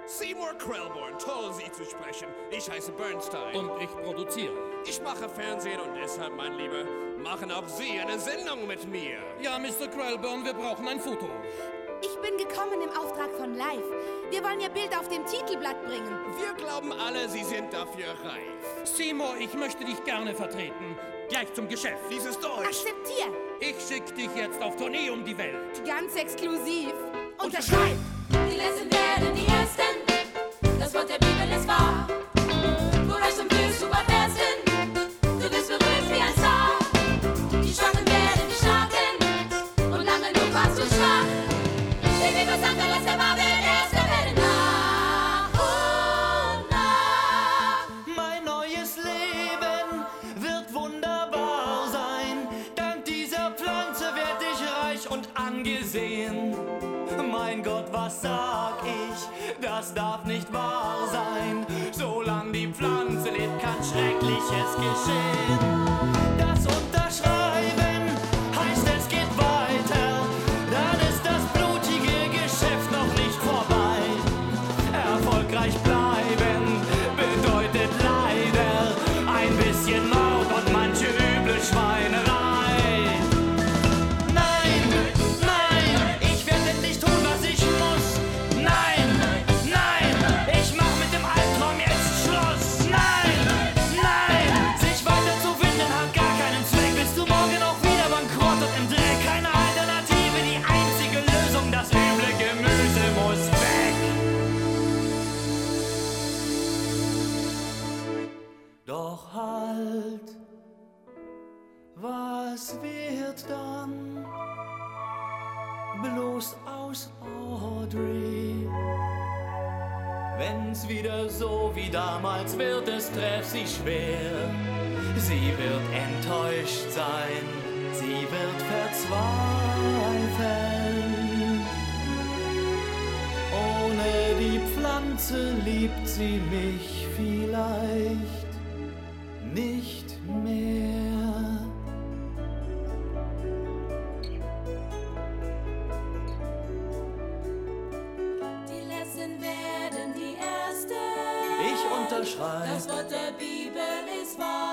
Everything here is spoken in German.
Seymour Krelborn, toll Sie zu sprechen. Ich heiße Bernstein. Und ich produziere. Ich mache Fernsehen und deshalb, mein Lieber, machen auch Sie eine Sendung mit mir. Ja, Mr. Krelborn, wir brauchen ein Foto. Ich bin gekommen im Auftrag von Live. Wir wollen Ihr Bild auf dem Titelblatt bringen. Wir glauben alle, Sie sind dafür reif. Seymour, ich möchte dich gerne vertreten. Gleich zum Geschäft. Dieses Deutsch. Akzeptier. Ich schicke dich jetzt auf Tournee um die Welt. Ganz exklusiv. Unterschreib. Die Letzten werden die Ersten. Das Wort der Bibel ist wahr. Du reichst und willst du beim Besten. Du bist berühmt wie ein Star. Die Schwachen werden die Starken. Und lange genug warst du schwach. Denn wir was anderes erwartet. Erster werden nach und nach. Mein neues Leben wird wunderbar sein. Dank dieser Pflanze werd ich reich und angesehen. Mein Gott, was sag ich? Das darf nicht wahr sein. Solange die Pflanze lebt, kann Schreckliches geschehen. Das Unterschreiben heißt, es geht weiter. Dann ist das blutige Geschäft noch nicht vorbei. Erfolgreich bleiben bedeutet leider ein bisschen Mord und manche üble Schweinerei. Doch halt, was wird dann bloß aus Audrey? Wenn's wieder so wie damals wird, es trifft sie schwer. Sie wird enttäuscht sein, sie wird verzweifeln. Ohne die Pflanze liebt sie mich vielleicht nicht mehr. Die Letzten werden die Ersten. Ich unterschreibe. Das Wort der Bibel ist wahr.